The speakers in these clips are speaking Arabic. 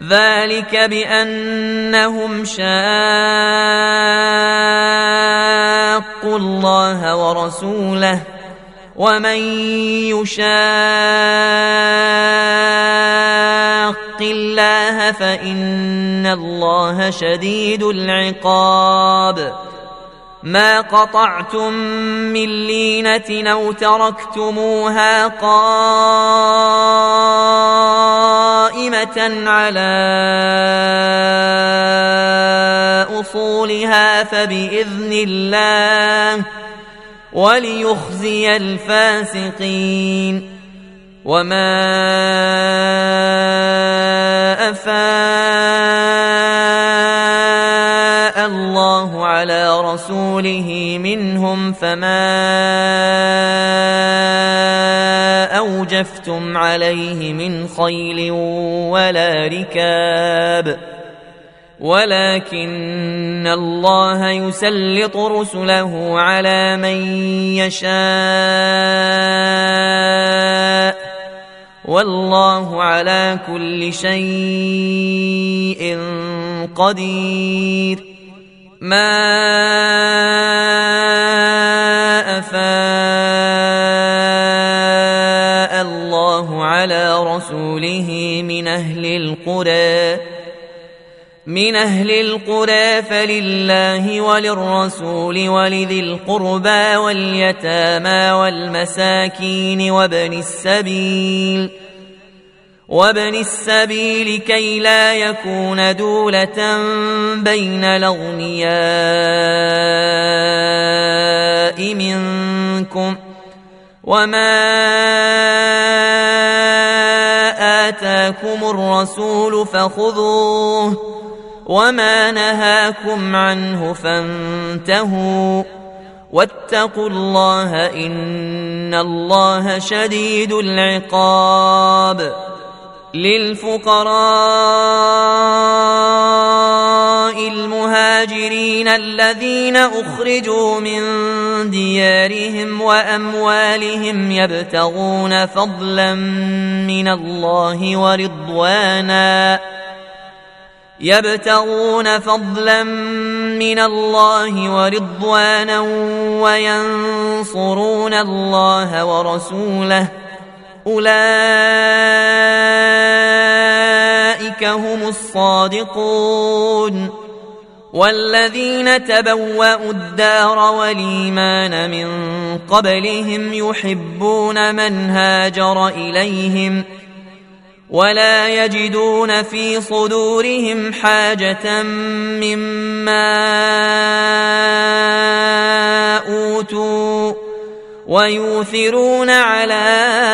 ذلك بأنهم شاقوا الله ورسوله ومن يشاق الله فإن الله شديد العقاب ما قطعتم من لينة أو تركتموها قائمة على أصولها فبإذن الله وليخزي الفاسقين وما أفاء الله على رسوله منهم فما أوجفتم عليه من خيل ولا ركاب ولكن الله يسلط رسله على من يشاء والله على كل شيء قدير ما أفاء الله على رسوله من أهل القرى فلله وللرسول ولذي القربى واليتامى والمساكين وابن السبيل كي لا يكون دولة بين الأغنياء منكم وما آتاكم الرسول فخذوه وما نهاكم عنه فانتهوا واتقوا الله إن الله شديد العقاب للفقراء المهاجرين الذين أخرجوا من ديارهم وأموالهم يبتغون فضلا من الله ورضوانا وينصرون الله ورسوله أولئك هم الصادقون والذين تبوأوا الدار والإيمان من قبلهم يحبون من هاجر إليهم ولا يجدون في صدورهم حاجة مما أوتوا ويؤثرون على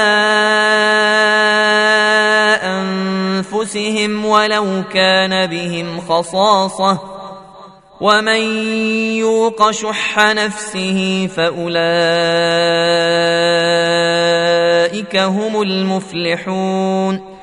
أنفسهم ولو كان بهم خصاصة ومن يوق شح نفسه فأولئك هم المفلحون